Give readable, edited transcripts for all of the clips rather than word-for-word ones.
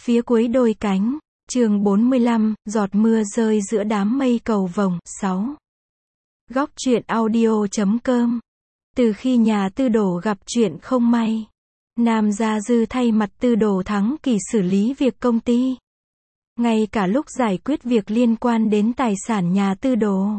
Phía cuối đôi cánh, chương 45, giọt mưa rơi giữa đám mây cầu vồng, 6. Góc truyện audio.com. Từ khi nhà Tư Đồ gặp chuyện không may, Nam Gia Dư thay mặt Tư Đồ Thắng Kỳ xử lý việc công ty. Ngay cả lúc giải quyết việc liên quan đến tài sản nhà Tư Đồ,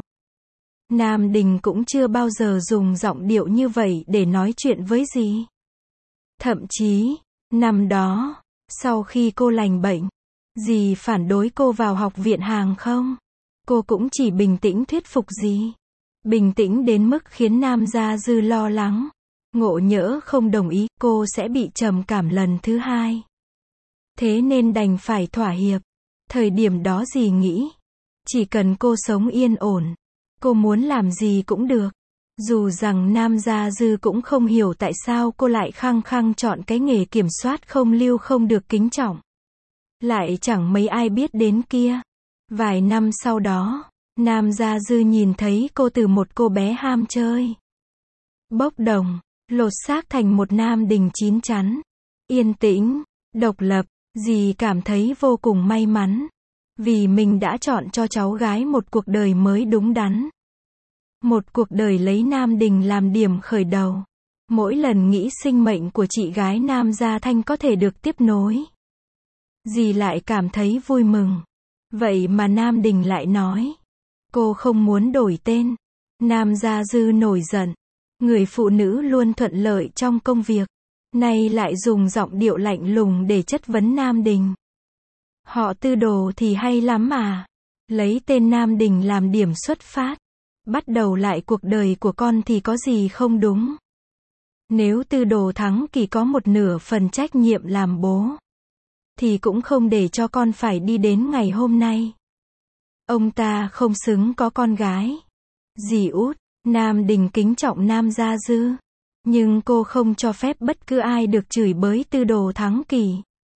Nam Đình cũng chưa bao giờ dùng giọng điệu như vậy để nói chuyện với dì. Thậm chí, năm đó, sau khi cô lành bệnh, dì phản đối cô vào học viện hàng không, cô cũng chỉ bình tĩnh thuyết phục dì. Bình tĩnh đến mức khiến Nam Gia Dư lo lắng. Ngộ nhỡ không đồng ý, cô sẽ bị trầm cảm lần thứ hai. Thế nên đành phải thỏa hiệp. Thời điểm đó dì nghĩ, chỉ cần cô sống yên ổn, cô muốn làm gì cũng được. Dù rằng Nam Gia Dư cũng không hiểu tại sao cô lại khăng khăng chọn cái nghề kiểm soát không lưu không được kính trọng. Lại chẳng mấy ai biết đến kia. Vài năm sau đó, Nam Gia Dư nhìn thấy cô từ một cô bé ham chơi, bốc đồng, lột xác thành một Nam Đình chín chắn, yên tĩnh, độc lập. Dì cảm thấy vô cùng may mắn, vì mình đã chọn cho cháu gái một cuộc đời mới đúng đắn. Một cuộc đời lấy Nam Đình làm điểm khởi đầu. Mỗi lần nghĩ sinh mệnh của chị gái Nam Gia Thanh có thể được tiếp nối, dì lại cảm thấy vui mừng. Vậy mà Nam Đình lại nói, cô không muốn đổi tên. Nam Gia Dư nổi giận. Người phụ nữ luôn thuận lợi trong công việc, nay lại dùng giọng điệu lạnh lùng để chất vấn Nam Đình. Họ Tư Đồ thì hay lắm mà. Lấy tên Nam Đình làm điểm xuất phát, bắt đầu lại cuộc đời của con thì có gì không đúng. Nếu Tư Đồ Thắng Kỳ có một nửa phần trách nhiệm làm bố, thì cũng không để cho con phải đi đến ngày hôm nay. Ông ta không xứng có con gái. Dì út, Nam Đình kính trọng Nam Gia Dư, nhưng cô không cho phép bất cứ ai được chửi bới Tư Đồ Thắng Kỳ.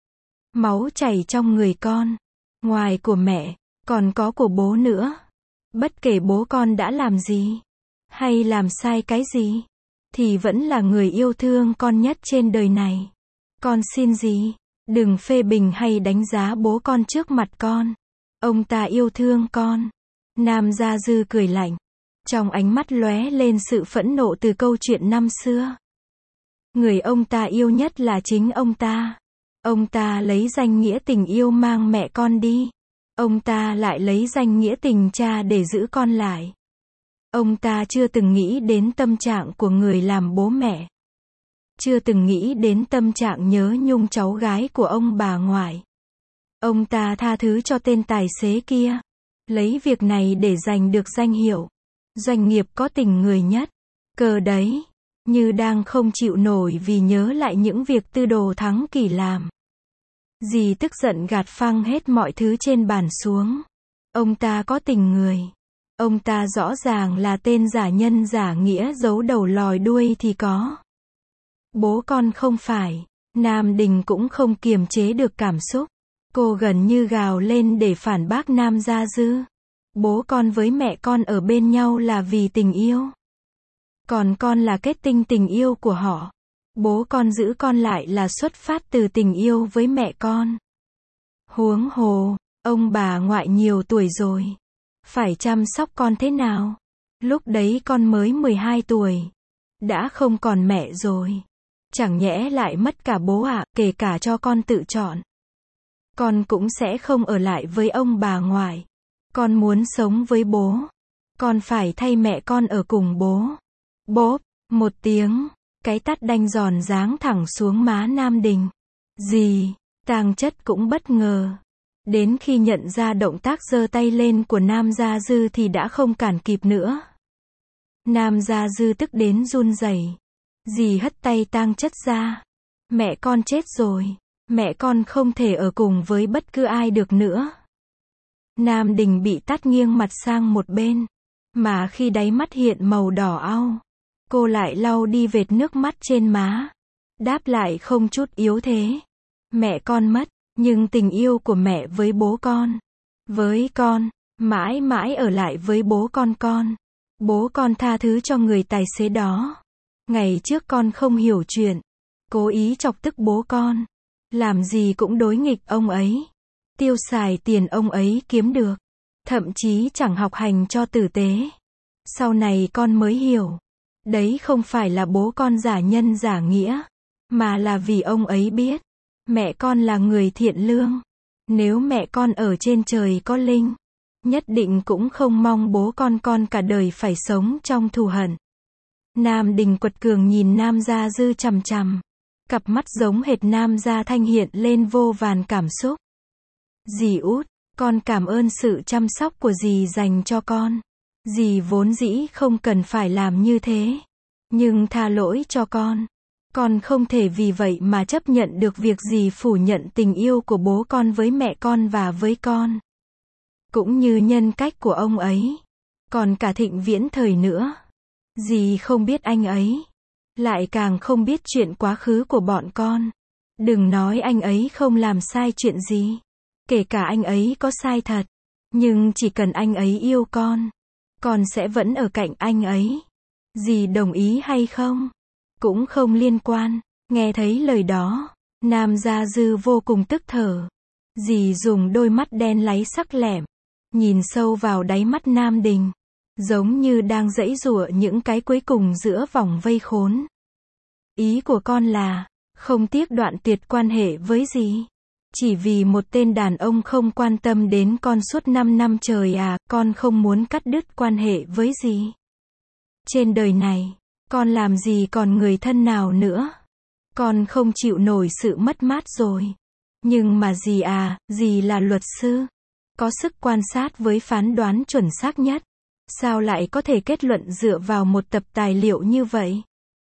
Máu chảy trong người con, ngoài của mẹ, còn có của bố nữa. Bất kể bố con đã làm gì, hay làm sai cái gì, thì vẫn là người yêu thương con nhất trên đời này. Con xin dì, đừng phê bình hay đánh giá bố con trước mặt con. Ông ta yêu thương con. Nam Gia Dư cười lạnh, trong ánh mắt lóe lên sự phẫn nộ từ câu chuyện năm xưa. Người ông ta yêu nhất là chính ông ta. Ông ta lấy danh nghĩa tình yêu mang mẹ con đi. Ông ta lại lấy danh nghĩa tình cha để giữ con lại. Ông ta chưa từng nghĩ đến tâm trạng của người làm bố mẹ. Chưa từng nghĩ đến tâm trạng nhớ nhung cháu gái của ông bà ngoại. Ông ta tha thứ cho tên tài xế kia, lấy việc này để giành được danh hiệu doanh nghiệp có tình người nhất. Cờ đấy, như đang không chịu nổi vì nhớ lại những việc Tư Đồ Thắng Kỳ làm. Dì tức giận gạt phăng hết mọi thứ trên bàn xuống. Ông ta có tình người. Ông ta rõ ràng là tên giả nhân giả nghĩa giấu đầu lòi đuôi thì có. Bố con không phải. Nam Đình cũng không kiềm chế được cảm xúc. Cô gần như gào lên để phản bác Nam Gia Dư. Bố con với mẹ con ở bên nhau là vì tình yêu. Còn con là kết tinh tình yêu của họ. Bố con giữ con lại là xuất phát từ tình yêu với mẹ con. Huống hồ, ông bà ngoại nhiều tuổi rồi, phải chăm sóc con thế nào? Lúc đấy con mới 12 tuổi, đã không còn mẹ rồi. Chẳng nhẽ lại mất cả bố à? Kể cả cho con tự chọn, con cũng sẽ không ở lại với ông bà ngoại. Con muốn sống với bố, con phải thay mẹ con ở cùng bố. Bốp, một tiếng, cái tát đanh giòn giáng thẳng xuống má Nam Đình. Dì, Tang Chất cũng bất ngờ. Đến khi nhận ra động tác giơ tay lên của Nam Gia Dư thì đã không cản kịp nữa. Nam Gia Dư tức đến run rẩy. Dì hất tay Tang Chất ra. Mẹ con chết rồi. Mẹ con không thể ở cùng với bất cứ ai được nữa. Nam Đình bị tát nghiêng mặt sang một bên, mà khi đáy mắt hiện màu đỏ au, cô lại lau đi vệt nước mắt trên má. Đáp lại không chút yếu thế. Mẹ con mất, nhưng tình yêu của mẹ với bố con, với con, mãi mãi ở lại với bố con con. Bố con tha thứ cho người tài xế đó. Ngày trước con không hiểu chuyện, cố ý chọc tức bố con. Làm gì cũng đối nghịch ông ấy. Tiêu xài tiền ông ấy kiếm được. Thậm chí chẳng học hành cho tử tế. Sau này con mới hiểu. Đấy không phải là bố con giả nhân giả nghĩa. Mà là vì ông ấy biết. Mẹ con là người thiện lương. Nếu mẹ con ở trên trời có linh. Nhất định cũng không mong bố con cả đời phải sống trong thù hận. Nam Đình quật cường nhìn Nam Gia Dư chằm chằm. Cặp mắt giống hệt Nam Gia Thanh hiện lên vô vàn cảm xúc. Dì út, con cảm ơn sự chăm sóc của dì dành cho con. Dì vốn dĩ không cần phải làm như thế. Nhưng tha lỗi cho con. Con không thể vì vậy mà chấp nhận được việc dì phủ nhận tình yêu của bố con với mẹ con và với con. Cũng như nhân cách của ông ấy. Còn cả Thịnh Viễn Thời nữa. Dì không biết anh ấy. Lại càng không biết chuyện quá khứ của bọn con. Đừng nói anh ấy không làm sai chuyện gì. Kể cả anh ấy có sai thật. Nhưng chỉ cần anh ấy yêu con sẽ vẫn ở cạnh anh ấy. Dì đồng ý hay không? Cũng không liên quan. Nghe thấy lời đó, Nam Gia Dư vô cùng tức thở. Dì dùng đôi mắt đen láy sắc lẻm. Nhìn sâu vào đáy mắt Nam Đình. Giống như đang giãy giụa những cái cuối cùng giữa vòng vây khốn. Ý của con là, không tiếc đoạn tuyệt quan hệ với dì. Chỉ vì một tên đàn ông không quan tâm đến con suốt 5 năm trời à, con không muốn cắt đứt quan hệ với dì. Trên đời này, con làm gì còn người thân nào nữa. Con không chịu nổi sự mất mát rồi. Nhưng mà dì à, dì là luật sư. Có sức quan sát với phán đoán chuẩn xác nhất. Sao lại có thể kết luận dựa vào một tập tài liệu như vậy?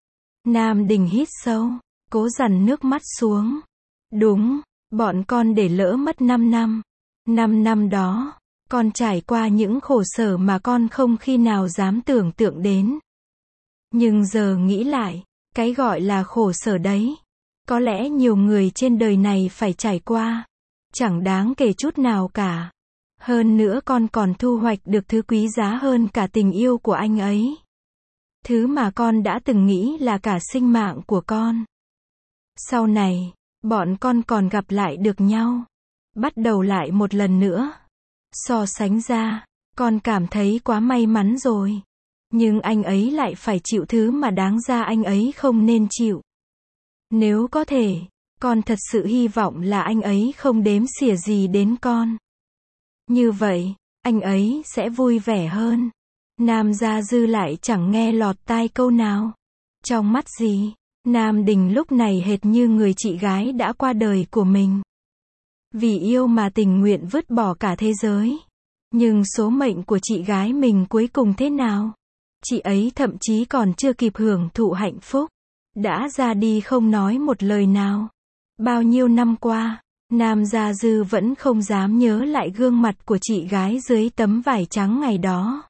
Nam Đình hít sâu, cố dằn nước mắt xuống. Đúng, bọn con để lỡ mất 5 năm. 5 năm đó, con trải qua những khổ sở mà con không khi nào dám tưởng tượng đến. Nhưng giờ nghĩ lại, cái gọi là khổ sở đấy, có lẽ nhiều người trên đời này phải trải qua. Chẳng đáng kể chút nào cả. Hơn nữa con còn thu hoạch được thứ quý giá hơn cả tình yêu của anh ấy. Thứ mà con đã từng nghĩ là cả sinh mạng của con. Sau này, bọn con còn gặp lại được nhau. Bắt đầu lại một lần nữa. So sánh ra, con cảm thấy quá may mắn rồi. Nhưng anh ấy lại phải chịu thứ mà đáng ra anh ấy không nên chịu. Nếu có thể, con thật sự hy vọng là anh ấy không đếm xỉa gì đến con. Như vậy, anh ấy sẽ vui vẻ hơn. Nam Gia Dư lại chẳng nghe lọt tai câu nào. Trong mắt dì, Nam Đình lúc này hệt như người chị gái đã qua đời của mình. Vì yêu mà tình nguyện vứt bỏ cả thế giới. Nhưng số mệnh của chị gái mình cuối cùng thế nào? Chị ấy thậm chí còn chưa kịp hưởng thụ hạnh phúc. Đã ra đi không nói một lời nào. Bao nhiêu năm qua, Nam Gia Dư vẫn không dám nhớ lại gương mặt của chị gái dưới tấm vải trắng ngày đó.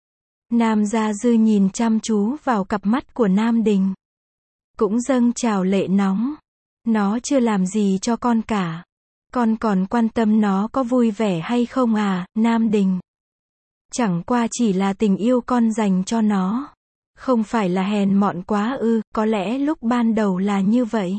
Nam Gia Dư nhìn chăm chú vào cặp mắt của Nam Đình. Cũng dâng trào lệ nóng. Nó chưa làm gì cho con cả. Con còn quan tâm nó có vui vẻ hay không à, Nam Đình? Chẳng qua chỉ là tình yêu con dành cho nó. Không phải là hèn mọn quá ư, có lẽ lúc ban đầu là như vậy.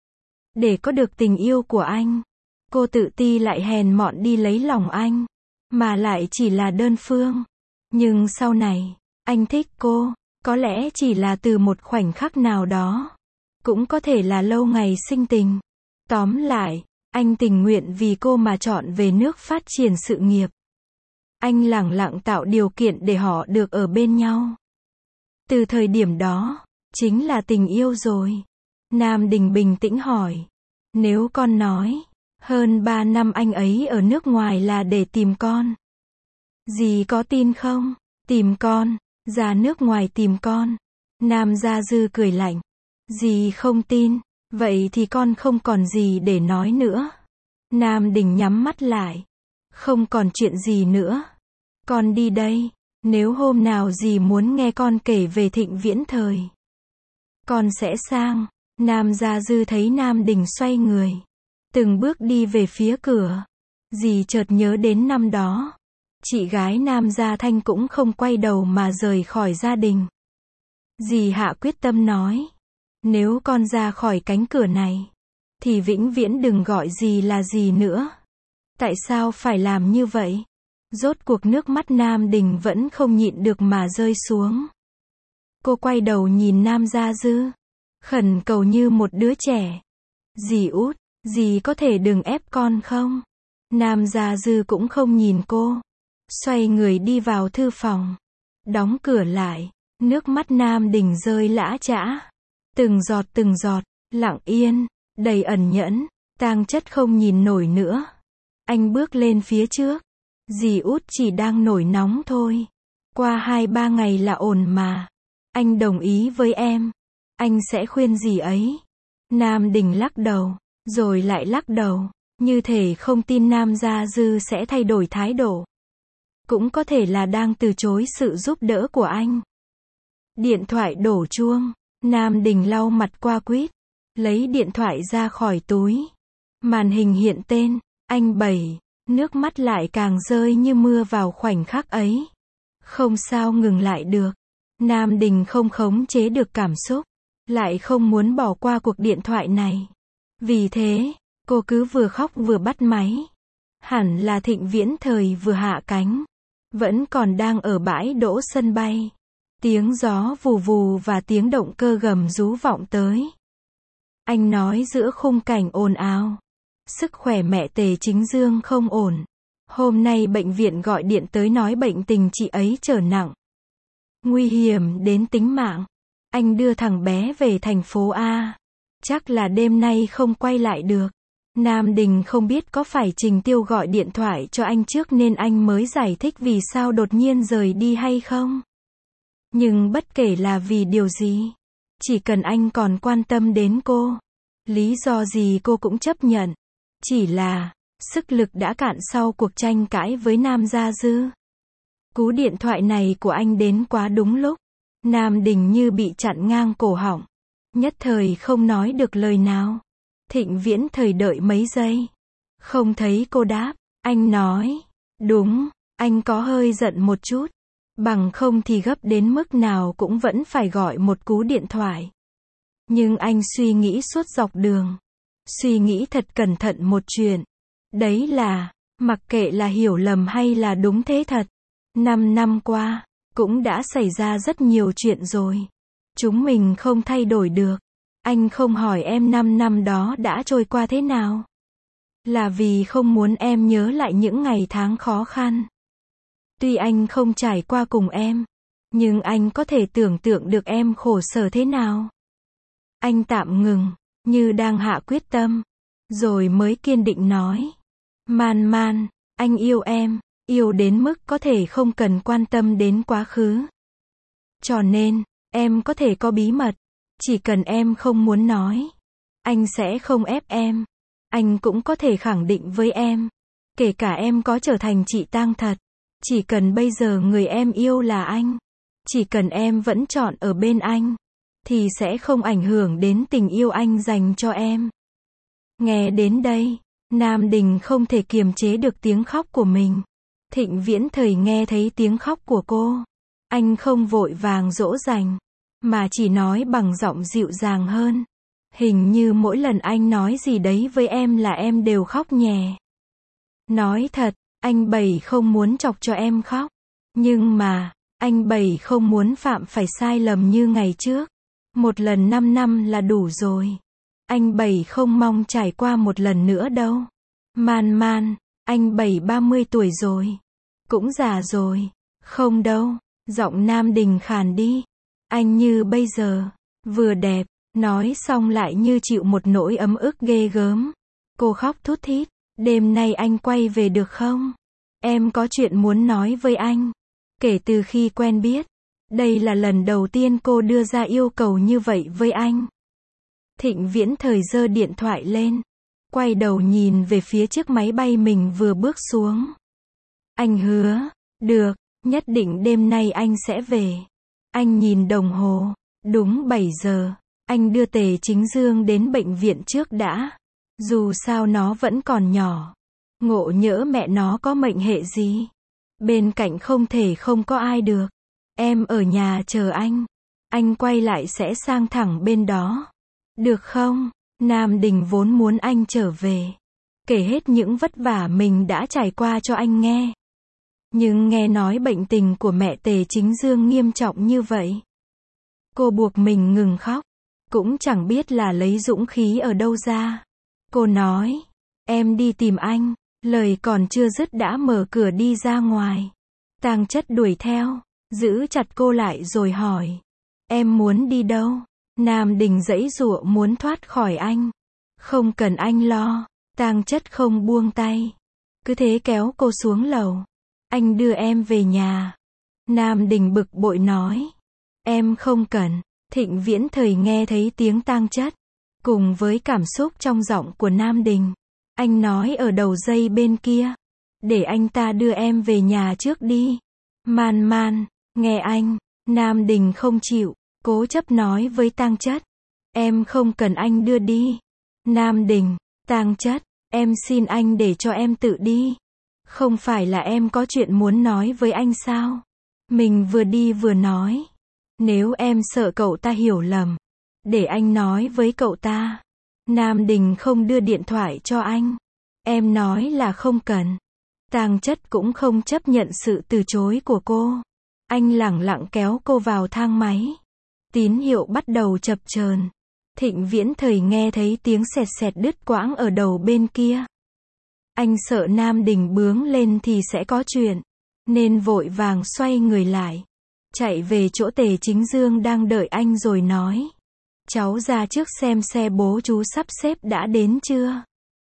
Để có được tình yêu của anh, cô tự ti lại hèn mọn đi lấy lòng anh. Mà lại chỉ là đơn phương. Nhưng sau này, anh thích cô, có lẽ chỉ là từ một khoảnh khắc nào đó. Cũng có thể là lâu ngày sinh tình. Tóm lại, anh tình nguyện vì cô mà chọn về nước phát triển sự nghiệp. Anh lẳng lặng tạo điều kiện để họ được ở bên nhau. Từ thời điểm đó, chính là tình yêu rồi. Nam Đình bình tĩnh hỏi. Nếu con nói, hơn 3 năm anh ấy ở nước ngoài là để tìm con. Dì có tin không? Tìm con, ra nước ngoài tìm con. Nam Gia Dư cười lạnh. Dì không tin, vậy thì con không còn gì để nói nữa. Nam Đình nhắm mắt lại. Không còn chuyện gì nữa. Con đi đây, nếu hôm nào dì muốn nghe con kể về Thịnh Viễn Thời, con sẽ sang. Nam Gia Dư thấy Nam Đình xoay người, từng bước đi về phía cửa. Dì chợt nhớ đến năm đó. Chị gái Nam Gia Thanh cũng không quay đầu mà rời khỏi gia đình. Dì hạ quyết tâm nói. Nếu con ra khỏi cánh cửa này, thì vĩnh viễn đừng gọi gì là gì nữa. Tại sao phải làm như vậy? Rốt cuộc nước mắt Nam Đình vẫn không nhịn được mà rơi xuống. Cô quay đầu nhìn Nam Gia Dư, khẩn cầu như một đứa trẻ. Dì út, dì có thể đừng ép con không? Nam Gia Dư cũng không nhìn cô, xoay người đi vào thư phòng, đóng cửa lại. Nước mắt Nam Đình rơi lã chã, từng giọt, lặng yên, đầy ẩn nhẫn. Tang Chất không nhìn nổi nữa. Anh bước lên phía trước. Dì út chỉ đang nổi nóng thôi. Qua 2-3 ngày là ổn mà. Anh đồng ý với em. Anh sẽ khuyên dì ấy. Nam Đình lắc đầu, rồi lại lắc đầu, như thể không tin Nam Gia Dư sẽ thay đổi thái độ. Cũng có thể là đang từ chối sự giúp đỡ của anh. Điện thoại đổ chuông. Nam Đình lau mặt qua quýt, lấy điện thoại ra khỏi túi. Màn hình hiện tên, anh Bảy. Nước mắt lại càng rơi như mưa vào khoảnh khắc ấy. Không sao ngừng lại được. Nam Đình không khống chế được cảm xúc, lại không muốn bỏ qua cuộc điện thoại này. Vì thế, cô cứ vừa khóc vừa bắt máy. Hẳn là Thịnh Viễn Thời vừa hạ cánh, vẫn còn đang ở bãi đỗ sân bay. Tiếng gió vù vù và tiếng động cơ gầm rú vọng tới. Anh nói giữa khung cảnh ồn ào. Sức khỏe mẹ Tề Chính Dương không ổn. Hôm nay bệnh viện gọi điện tới nói bệnh tình chị ấy trở nặng, nguy hiểm đến tính mạng. Anh đưa thằng bé về thành phố A. Chắc là đêm nay không quay lại được. Nam Đình không biết có phải Trình Tiêu gọi điện thoại cho anh trước nên anh mới giải thích vì sao đột nhiên rời đi hay không. Nhưng bất kể là vì điều gì, chỉ cần anh còn quan tâm đến cô, lý do gì cô cũng chấp nhận. Chỉ là, sức lực đã cạn sau cuộc tranh cãi với Nam Gia Dư. Cú điện thoại này của anh đến quá đúng lúc. Nam Đình như bị chặn ngang cổ họng, nhất thời không nói được lời nào. Thịnh Viễn Thời đợi mấy giây, không thấy cô đáp. Anh nói, đúng, anh có hơi giận một chút. Bằng không thì gấp đến mức nào cũng vẫn phải gọi một cú điện thoại. Nhưng anh suy nghĩ suốt dọc đường. Suy nghĩ thật cẩn thận một chuyện. Đấy là, mặc kệ là hiểu lầm hay là đúng thế thật, 5 năm qua, cũng đã xảy ra rất nhiều chuyện rồi. Chúng mình không thay đổi được. Anh không hỏi em 5 năm đó đã trôi qua thế nào. Là vì không muốn em nhớ lại những ngày tháng khó khăn. Tuy anh không trải qua cùng em, nhưng anh có thể tưởng tượng được em khổ sở thế nào. Anh tạm ngừng, như đang hạ quyết tâm, rồi mới kiên định nói. Man Man, anh yêu em, yêu đến mức có thể không cần quan tâm đến quá khứ. Cho nên, em có thể có bí mật, chỉ cần em không muốn nói, anh sẽ không ép em. Anh cũng có thể khẳng định với em, kể cả em có trở thành chị Tang thật, chỉ cần bây giờ người em yêu là anh, chỉ cần em vẫn chọn ở bên anh, thì sẽ không ảnh hưởng đến tình yêu anh dành cho em. Nghe đến đây, Nam Đình không thể kiềm chế được tiếng khóc của mình. Thịnh Viễn Thời nghe thấy tiếng khóc của cô. Anh không vội vàng dỗ dành, mà chỉ nói bằng giọng dịu dàng hơn. Hình như mỗi lần anh nói gì đấy với em là em đều khóc nhè. Nói thật, anh Bảy không muốn chọc cho em khóc. Nhưng mà, anh Bảy không muốn phạm phải sai lầm như ngày trước. Một lần 5 năm là đủ rồi. Anh Bảy không mong trải qua một lần nữa đâu. Man Man, anh Bảy 30 tuổi rồi. Cũng già rồi. Không đâu. Giọng Nam Đình khàn đi. Anh như bây giờ. Vừa đẹp. Nói xong lại như chịu một nỗi ấm ức ghê gớm. Cô khóc thút thít. Đêm nay anh quay về được không? Em có chuyện muốn nói với anh. Kể từ khi quen biết, đây là lần đầu tiên cô đưa ra yêu cầu như vậy với anh. Thịnh Viễn Thời giơ điện thoại lên, quay đầu nhìn về phía chiếc máy bay mình vừa bước xuống. Anh hứa, được, nhất định đêm nay anh sẽ về. Anh nhìn đồng hồ, đúng 7 giờ. Anh đưa Tề Chính Dương đến bệnh viện trước đã. Dù sao nó vẫn còn nhỏ. Ngộ nhỡ mẹ nó có mệnh hệ gì. Bên cạnh không thể không có ai được. Em ở nhà chờ anh. Anh quay lại sẽ sang thẳng bên đó. Được không? Nam Đình vốn muốn anh trở về, kể hết những vất vả mình đã trải qua cho anh nghe. Nhưng nghe nói bệnh tình của mẹ Tề Chính Dương nghiêm trọng như vậy, cô buộc mình ngừng khóc, cũng chẳng biết là lấy dũng khí ở đâu ra. Cô nói, em đi tìm anh, lời còn chưa dứt đã mở cửa đi ra ngoài. Tang Chất đuổi theo, giữ chặt cô lại rồi hỏi, em muốn đi đâu? Nam Đình giãy giụa muốn thoát khỏi anh. Không cần anh lo. Tang Chất không buông tay, cứ thế kéo cô xuống lầu. Anh đưa em về nhà. Nam Đình bực bội nói, em không cần. Thịnh Viễn Thời nghe thấy tiếng Tang Chất, cùng với cảm xúc trong giọng của Nam Đình, anh nói ở đầu dây bên kia, để anh ta đưa em về nhà trước đi. Man Man, nghe anh. Nam Đình không chịu, cố chấp nói với Tang Chất, em không cần anh đưa đi. Nam Đình, Tang Chất, em xin anh để cho em tự đi. Không phải là em có chuyện muốn nói với anh sao? Mình vừa đi vừa nói. Nếu em sợ cậu ta hiểu lầm, để anh nói với cậu ta. Nam Đình không đưa điện thoại cho anh. Em nói là không cần. Tang Chất cũng không chấp nhận sự từ chối của cô. Anh lẳng lặng kéo cô vào thang máy. Tín hiệu bắt đầu chập chờn. Thịnh Viễn Thời nghe thấy tiếng sẹt sẹt đứt quãng ở đầu bên kia. Anh sợ Nam Đình bướng lên thì sẽ có chuyện, nên vội vàng xoay người lại, chạy về chỗ Tề Chính Dương đang đợi anh rồi nói, cháu ra trước xem xe bố chú sắp xếp đã đến chưa.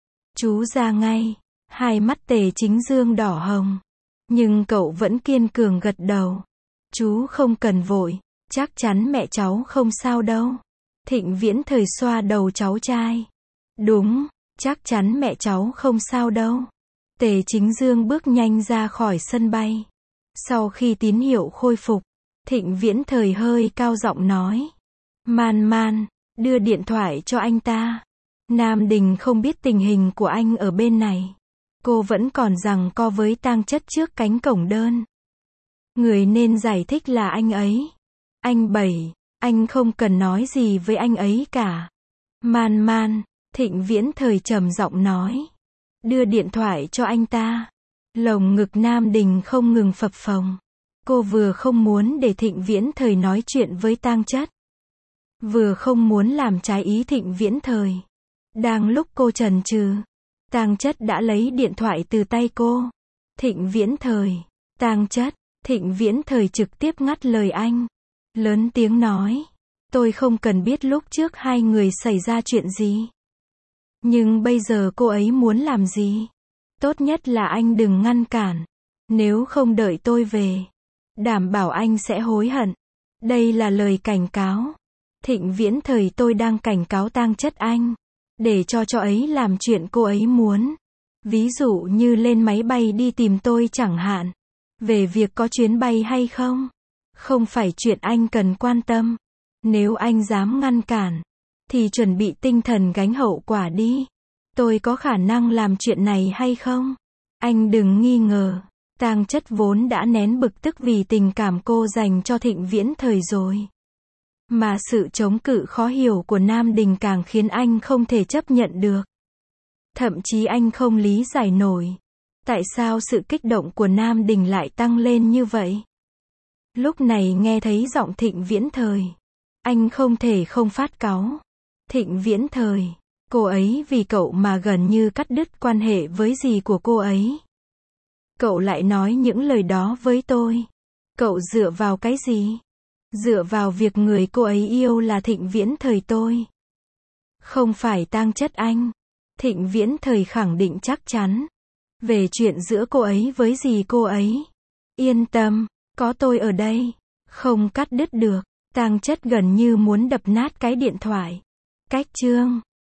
Chú ra ngay. Hai mắt Tề Chính Dương đỏ hồng, nhưng cậu vẫn kiên cường gật đầu. Chú không cần vội, chắc chắn mẹ cháu không sao đâu. Thịnh Viễn Thời xoa đầu cháu trai. Đúng, chắc chắn mẹ cháu không sao đâu. Tề Chính Dương bước nhanh ra khỏi sân bay. Sau khi tín hiệu khôi phục, Thịnh Viễn Thời hơi cao giọng nói, Man Man, đưa điện thoại cho anh ta. Nam Đình không biết tình hình của anh ở bên này. Cô vẫn còn giằng co với Tang Chất trước cánh cổng đơn. Người nên giải thích là anh ấy. Anh Bảy, anh không cần nói gì với anh ấy cả. Man Man, Thịnh Viễn Thời trầm giọng nói, đưa điện thoại cho anh ta. Lồng ngực Nam Đình không ngừng phập phồng. Cô vừa không muốn để Thịnh Viễn Thời nói chuyện với Tang Chất, vừa không muốn làm trái ý Thịnh Viễn Thời. Đang lúc cô chần chừ, Tang Chất đã lấy điện thoại từ tay cô. Thịnh Viễn Thời, Tang Chất. Thịnh Viễn Thời trực tiếp ngắt lời anh, lớn tiếng nói, tôi không cần biết lúc trước hai người xảy ra chuyện gì. Nhưng bây giờ cô ấy muốn làm gì? Tốt nhất là anh đừng ngăn cản. Nếu không đợi tôi về, đảm bảo anh sẽ hối hận. Đây là lời cảnh cáo. Thịnh Viễn Thời, tôi đang cảnh cáo Tang Chất anh, để cho ấy làm chuyện cô ấy muốn. Ví dụ như lên máy bay đi tìm tôi chẳng hạn. Về việc có chuyến bay hay không, không phải chuyện anh cần quan tâm. Nếu anh dám ngăn cản, thì chuẩn bị tinh thần gánh hậu quả đi. Tôi có khả năng làm chuyện này hay không? Anh đừng nghi ngờ. Tang Chất vốn đã nén bực tức vì tình cảm cô dành cho Thịnh Viễn Thời rồi. Mà sự chống cự khó hiểu của Nam Đình càng khiến anh không thể chấp nhận được. Thậm chí anh không lý giải nổi. Tại sao sự kích động của Nam Đình lại tăng lên như vậy? Lúc này nghe thấy giọng Thịnh Viễn Thời, anh không thể không phát cáu. Thịnh Viễn Thời, cô ấy vì cậu mà gần như cắt đứt quan hệ với dì của cô ấy. Cậu lại nói những lời đó với tôi. Cậu dựa vào cái gì? Dựa vào việc người cô ấy yêu là Thịnh Viễn Thời tôi. Không phải Tang Chất anh. Thịnh Viễn Thời khẳng định chắc chắn. Về chuyện giữa cô ấy với dì cô ấy. Yên tâm, có tôi ở đây. Không cắt đứt được. Tang Chất gần như muốn đập nát cái điện thoại. Cách chương